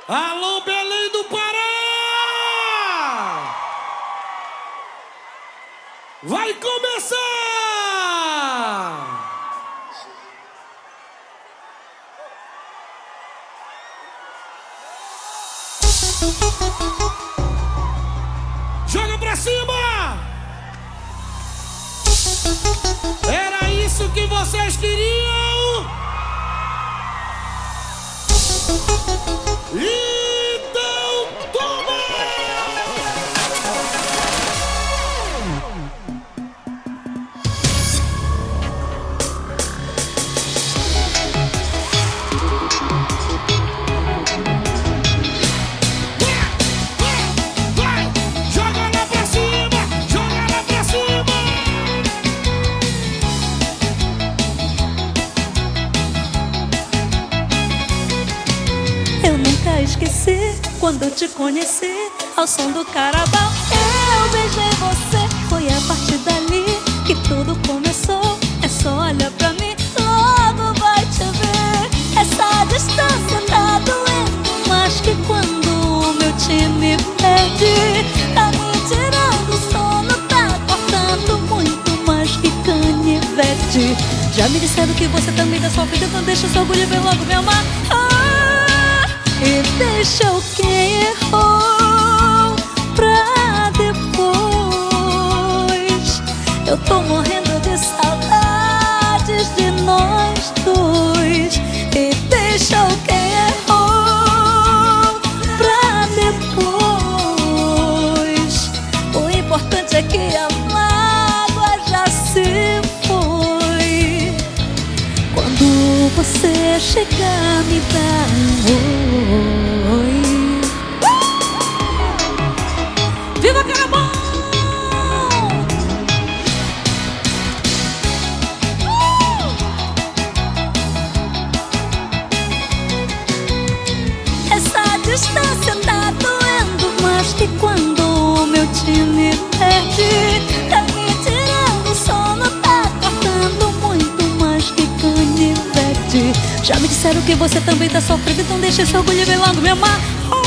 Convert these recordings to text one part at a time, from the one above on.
Alô, Belém do Pará! Vai começar! Joga pra cima! Era isso que vocês queriam? Então toma! Vai! Joga lá pra cima! Joga lá pra cima! Eu nunca esqueci quando eu te conheci ao som do carnaval. Eu beijei você, foi a partir dali que tudo começou. É só olhar pra mim, logo vai te ver. Essa distância tá doendo mais que quando o meu time perde. Tá me tirando o sono, tá cortando muito mais que canivete. Já me disseram que você também tá sofrendo, então deixa seu orgulho ver logo me amar. E deixa o quem errou pra depois. Eu tô morrendo de saudades de nós dois. E deixa o quem errou pra depois. O importante é que a mágoa já se foi. Quando você chegar, me dá um oi. Viva Carnaval! Essa distância tá doendo mais que quando o meu time perde. Tá me tirando o sono, tá cortando muito mais que canivete. Já me disseram que você também tá sofrendo, então deixa esse orgulho bem logo me amar.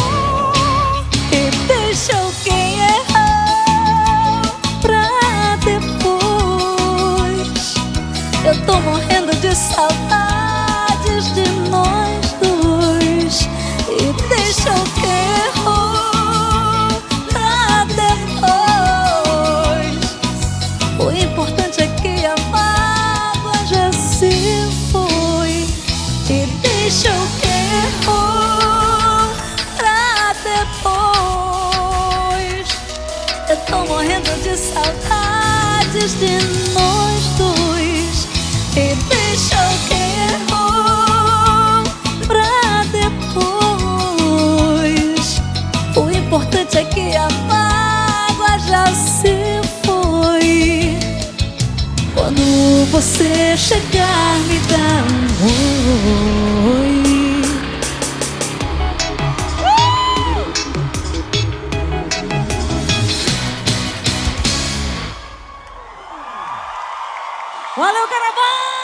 E deixa o quem errou pra depois. Eu tô morrendo de saudades de nós dois. E deixa o quem errou pra depois. O importante é que a mágoa já se foi. E deixa o quem errou pra depois. Eu tô morrendo de saudades de nós dois. E deixa o quem errou pra depois. O importante é que a mágoa já se foi. Quando você chegar, me dá um oi. Valeu, Carnaval!